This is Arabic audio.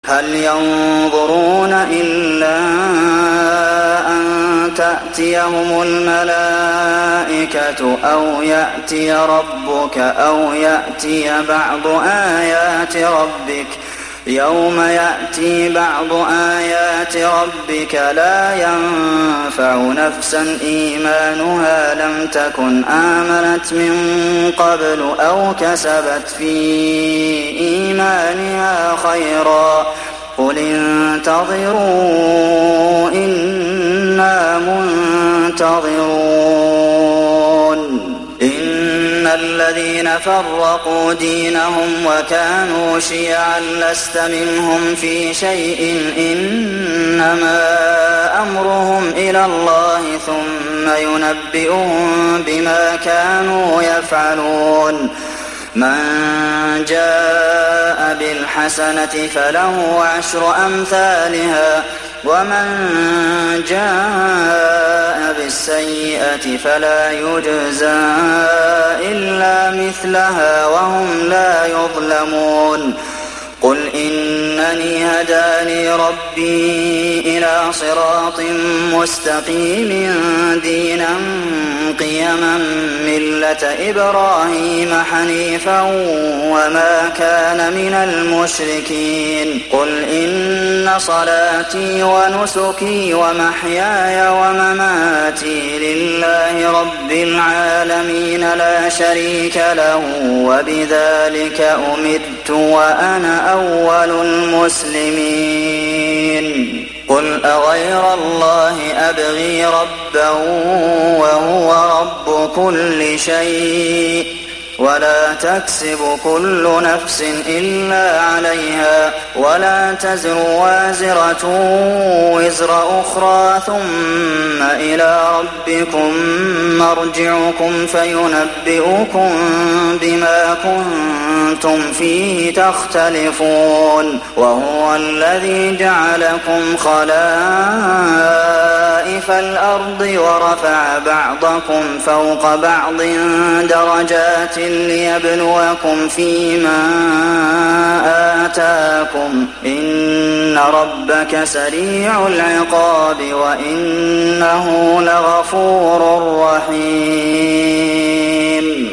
هل ينظرون إلا أن تأتيهم الملائكة أو يأتي ربك أو يأتي بعض آيات ربك يوم يأتي بعض آيات ربك لا ينفع نفسا إيمانها لم تكن آمنت من قبل أو كسبت في إيمانها خيرا قل انتظروا إنا منتظرون إن الذين فرقوا دينهم وكانوا شيعا لست منهم في شيء إنما أمرهم إلى الله ثم ينبئهم بما كانوا يفعلون من جاء بالحسنة فله 10 أمثالها ومن جاء بالسيئة فلا يجزى إلا مثلها وهم لا يظلمون قل إنني هداني ربي إلى صراط مستقيم دينا قيما ملة إبراهيم حنيفا وما كان من المشركين قل إن صلاتي ونسكي ومحياي ومماتي لله رب العالمين لا شريك له وبذلك أمرت وأنا أول المسلمين قل أغير الله أبغي ربا وهو رب كل شيء ولا تكسب كل نفس إلا عليها ولا تزر وازرة وزر أخرى ثم إلى ربكم مرجعكم فينبئكم بما كنتم فيه تختلفون وهو الذي جعلكم خلائف الأرض ورفع بعضكم فوق بعض درجات ليبلوكم فيما آتاكم إن ربك سريع العقاب وإنه لغفور رحيم